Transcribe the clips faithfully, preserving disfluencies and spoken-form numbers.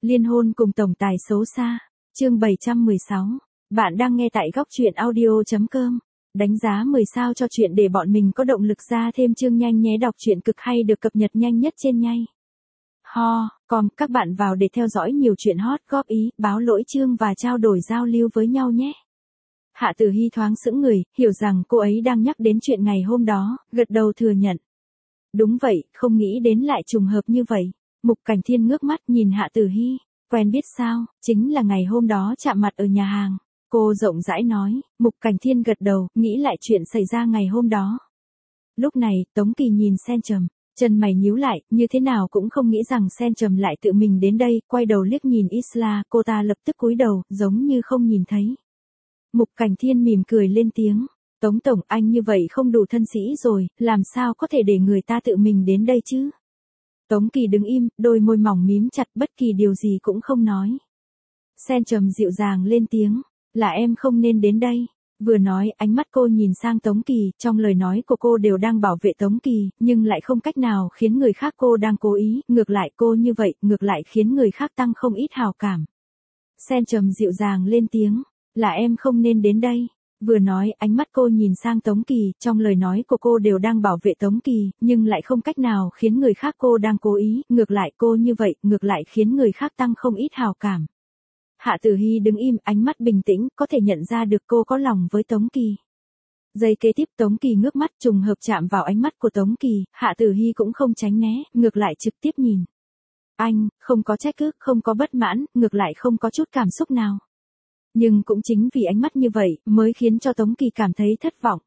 Liên hôn cùng tổng tài xấu xa. Chương bảy trăm mười sáu. Bạn đang nghe tại góc truyện audio chấm com. Đánh giá mười sao cho chuyện để bọn mình có động lực ra thêm chương nhanh nhé. Đọc truyện cực hay được cập nhật nhanh nhất trên nhay. Ho, com các bạn vào để theo dõi nhiều chuyện hot, góp ý, báo lỗi chương và trao đổi giao lưu với nhau nhé. Hạ Tử Hy thoáng sững người, hiểu rằng cô ấy đang nhắc đến chuyện ngày hôm đó, gật đầu thừa nhận. Đúng vậy, không nghĩ đến lại trùng hợp như vậy. Mục Cảnh Thiên ngước mắt nhìn Hạ Tử Hy, quen biết sao, chính là ngày hôm đó chạm mặt ở nhà hàng. Cô rộng rãi nói. Mục Cảnh Thiên gật đầu, nghĩ lại chuyện xảy ra ngày hôm đó. Lúc này, Tống Kỳ nhìn Sen Trầm, chân mày nhíu lại, như thế nào cũng không nghĩ rằng Sen Trầm lại tự mình đến đây, quay đầu liếc nhìn Isla, cô ta lập tức cúi đầu, giống như không nhìn thấy. Mục Cảnh Thiên mỉm cười lên tiếng. Tống Tổng, anh như vậy không đủ thân sĩ rồi, làm sao có thể để người ta tự mình đến đây chứ? Tống Kỳ đứng im, đôi môi mỏng mím chặt, bất kỳ điều gì cũng không nói. Sen Trầm dịu dàng lên tiếng, là em không nên đến đây. Vừa nói, ánh mắt cô nhìn sang Tống Kỳ, trong lời nói của cô đều đang bảo vệ Tống Kỳ, nhưng lại không cách nào khiến người khác cô đang cố ý, ngược lại cô như vậy, ngược lại khiến người khác tăng không ít hào cảm. Sen Trầm dịu dàng lên tiếng, là em không nên đến đây. Vừa nói, ánh mắt cô nhìn sang Tống Kỳ, trong lời nói của cô đều đang bảo vệ Tống Kỳ, nhưng lại không cách nào khiến người khác cô đang cố ý, ngược lại cô như vậy, ngược lại khiến người khác tăng không ít hào cảm. Hạ Tử Hy đứng im, ánh mắt bình tĩnh, có thể nhận ra được cô có lòng với Tống Kỳ. Giây kế tiếp Tống Kỳ ngước mắt trùng hợp chạm vào ánh mắt của Tống Kỳ, Hạ Tử Hy cũng không tránh né, ngược lại trực tiếp nhìn. Anh, không có trách cứ, không có bất mãn, ngược lại không có chút cảm xúc nào. Nhưng cũng chính vì ánh mắt như vậy, mới khiến cho Tống Kỳ cảm thấy thất vọng.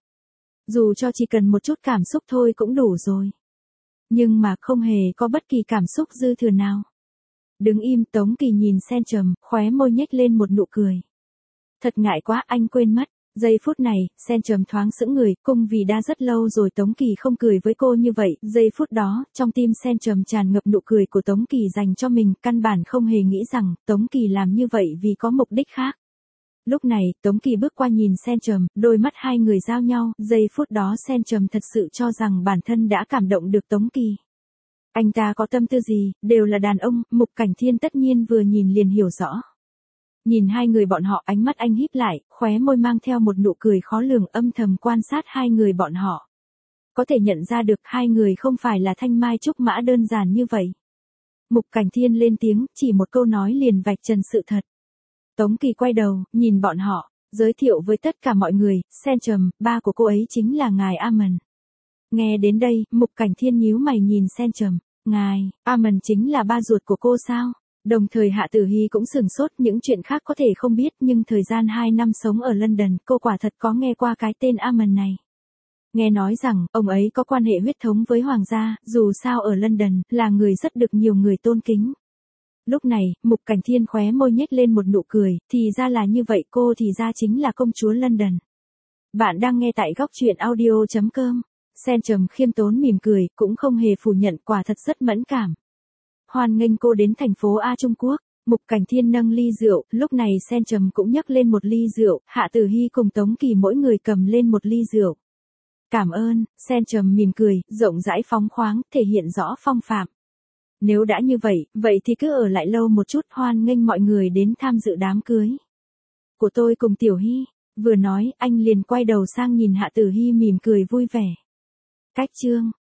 Dù cho chỉ cần một chút cảm xúc thôi cũng đủ rồi. Nhưng mà không hề có bất kỳ cảm xúc dư thừa nào. Đứng im, Tống Kỳ nhìn Sen Trầm, khóe môi nhếch lên một nụ cười. Thật ngại quá, anh quên mất. Giây phút này, Sen Trầm thoáng sững người, cung vì đã rất lâu rồi Tống Kỳ không cười với cô như vậy. Giây phút đó, trong tim Sen Trầm tràn ngập nụ cười của Tống Kỳ dành cho mình, căn bản không hề nghĩ rằng Tống Kỳ làm như vậy vì có mục đích khác. Lúc này, Tống Kỳ bước qua nhìn Sen Trầm, đôi mắt hai người giao nhau, giây phút đó Sen Trầm thật sự cho rằng bản thân đã cảm động được Tống Kỳ. Anh ta có tâm tư gì, đều là đàn ông, Mục Cảnh Thiên tất nhiên vừa nhìn liền hiểu rõ. Nhìn hai người bọn họ, ánh mắt anh híp lại, khóe môi mang theo một nụ cười khó lường, âm thầm quan sát hai người bọn họ. Có thể nhận ra được hai người không phải là thanh mai trúc mã đơn giản như vậy. Mục Cảnh Thiên lên tiếng, chỉ một câu nói liền vạch trần sự thật. Tống Kỳ quay đầu, nhìn bọn họ, giới thiệu với tất cả mọi người, Sen Trầm, ba của cô ấy chính là ngài Amon. Nghe đến đây, Mục Cảnh Thiên nhíu mày nhìn Sen Trầm, ngài, Amon chính là ba ruột của cô sao? Đồng thời Hạ Tử Hy cũng sửng sốt, những chuyện khác có thể không biết nhưng thời gian hai năm sống ở London, cô quả thật có nghe qua cái tên Amon này. Nghe nói rằng, ông ấy có quan hệ huyết thống với hoàng gia, dù sao ở London, là người rất được nhiều người tôn kính. Lúc này, Mục Cảnh Thiên khóe môi nhếch lên một nụ cười, thì ra là như vậy, cô thì ra chính là công chúa London. Bạn đang nghe tại góc truyện audio chấm com. Sen Trầm khiêm tốn mỉm cười, cũng không hề phủ nhận, quả thật rất mẫn cảm. Hoan nghênh cô đến thành phố A Trung Quốc. Mục Cảnh Thiên nâng ly rượu, lúc này Sen Trầm cũng nhấc lên một ly rượu, Hạ Tử Hy cùng Tống Kỳ mỗi người cầm lên một ly rượu. Cảm ơn, Sen Trầm mỉm cười, rộng rãi phóng khoáng, thể hiện rõ phong phạm. Nếu đã như vậy, vậy thì cứ ở lại lâu một chút, hoan nghênh mọi người đến tham dự đám cưới của tôi cùng Tiểu Hy. Vừa nói, anh liền quay đầu sang nhìn Hạ Tử Hy mỉm cười vui vẻ. Cách chương.